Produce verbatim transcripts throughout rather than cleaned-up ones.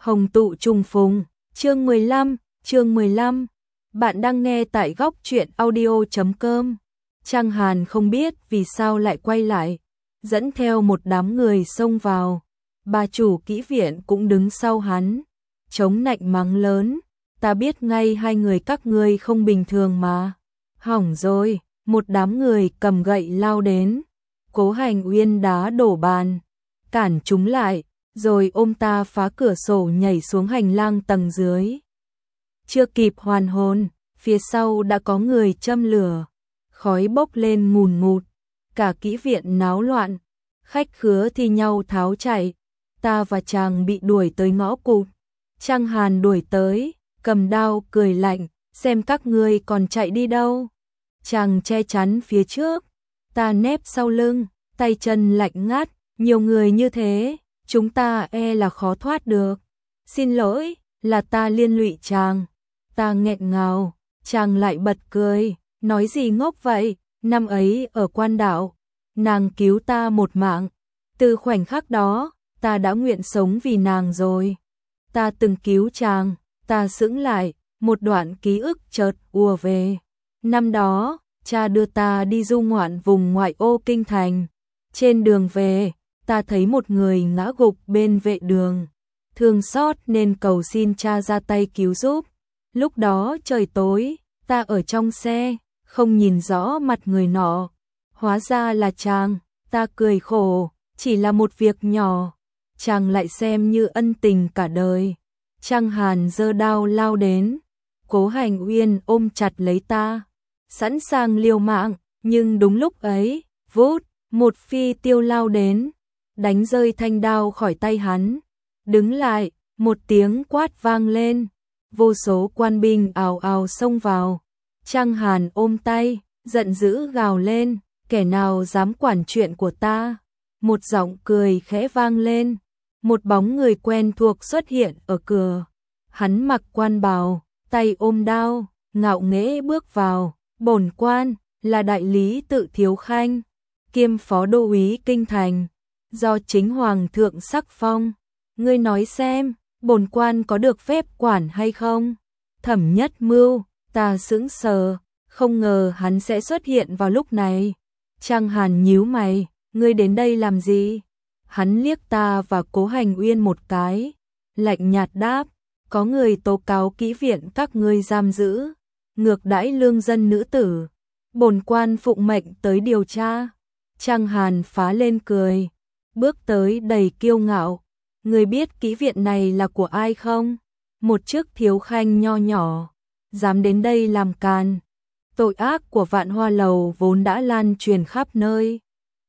Hồng tụ trùng phùng, chương mười lăm, chương mười lăm. Bạn đang nghe tại góc truyện audio chấm com. Trang Hàn không biết vì sao lại quay lại, dẫn theo một đám người xông vào. Bà chủ kỹ viện cũng đứng sau hắn, chống nạnh mắng lớn, ta biết ngay hai người các ngươi không bình thường mà. Hỏng rồi, một đám người cầm gậy lao đến, Cố Hành Uyên đá đổ bàn, cản chúng lại, rồi ôm ta phá cửa sổ nhảy xuống hành lang tầng dưới. Chưa kịp hoàn hồn, phía sau đã có người châm lửa, khói bốc lên ngùn ngụt, cả kỹ viện náo loạn, khách khứa thi nhau tháo chạy, ta và chàng bị đuổi tới ngõ cụt. Trang Hàn đuổi tới, cầm đao cười lạnh, xem các ngươi còn chạy đi đâu. Chàng che chắn phía trước, ta nép sau lưng, tay chân lạnh ngắt, nhiều người như thế, chúng ta e là khó thoát được. Xin lỗi, là ta liên lụy chàng. Ta nghẹn ngào, chàng lại bật cười, nói gì ngốc vậy, năm ấy ở Quan Đạo, nàng cứu ta một mạng, từ khoảnh khắc đó, ta đã nguyện sống vì nàng rồi. Ta từng cứu chàng, ta sững lại, một đoạn ký ức chợt ùa về. Năm đó, cha đưa ta đi du ngoạn vùng ngoại ô kinh thành. Trên đường về, ta thấy một người ngã gục bên vệ đường, thương xót nên cầu xin cha ra tay cứu giúp. Lúc đó trời tối, ta ở trong xe, không nhìn rõ mặt người nọ. Hóa ra là chàng, ta cười khổ, chỉ là một việc nhỏ, chàng lại xem như ân tình cả đời. Trang Hàn giơ đao lao đến, Cố Hành Uyên ôm chặt lấy ta, sẵn sàng liều mạng, nhưng đúng lúc ấy, vút, một phi tiêu lao đến, đánh rơi thanh đao khỏi tay hắn. Đứng lại, một tiếng quát vang lên, vô số quan binh ào ào xông vào. Trang Hàn ôm tay, giận dữ gào lên, kẻ nào dám quản chuyện của ta. Một giọng cười khẽ vang lên, một bóng người quen thuộc xuất hiện ở cửa. Hắn mặc quan bào, tay ôm đao, ngạo nghễ bước vào. Bổn quan là đại lý Tự Thiếu Khanh, kiêm phó đô úy kinh thành, do chính hoàng thượng sắc phong. Ngươi nói xem, bổn quan có được phép quản hay không? Thẩm Nhất Mưu, ta sững sờ, không ngờ hắn sẽ xuất hiện vào lúc này. Trang Hàn nhíu mày, ngươi đến đây làm gì? Hắn liếc ta và Cố Hành Uyên một cái, lạnh nhạt đáp, có người tố cáo kỹ viện các ngươi giam giữ, ngược đãi lương dân nữ tử. Bổn quan phụng mệnh tới điều tra. Trang Hàn phá lên cười, bước tới đầy kiêu ngạo. Người biết kỹ viện này là của ai không? Một chức thiếu khanh nho nhỏ, dám đến đây làm càn. Tội ác của Vạn Hoa Lầu vốn đã lan truyền khắp nơi.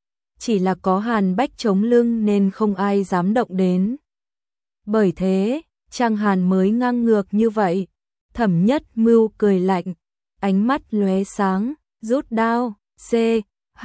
Chỉ là có Hàn Bách chống lưng nên không ai dám động đến. Bởi thế, Trang Hàn mới ngang ngược như vậy. Thẩm Nhất Mưu cười lạnh, ánh mắt lóe sáng, rút đao, C, H,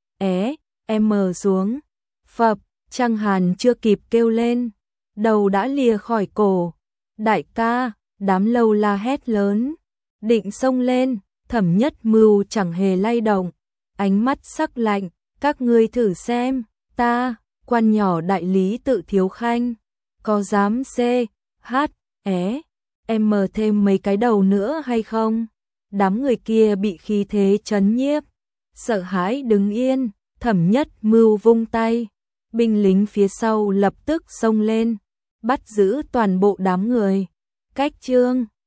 E, M xuống. Phập, Trang Hàn chưa kịp kêu lên, đầu đã lìa khỏi cổ. Đại ca, đám lâu la hét lớn, định xông lên. Thẩm Nhất Mưu chẳng hề lay động, ánh mắt sắc lạnh, các ngươi thử xem, ta, quan nhỏ đại lý Tự Thiếu Khanh, có dám C, H, E, M thêm mấy cái đầu nữa hay không? Đám người kia bị khí thế chấn nhiếp, sợ hãi đứng yên. Thẩm Nhất Mưu vung tay, binh lính phía sau lập tức xông lên, bắt giữ toàn bộ đám người. Cách chương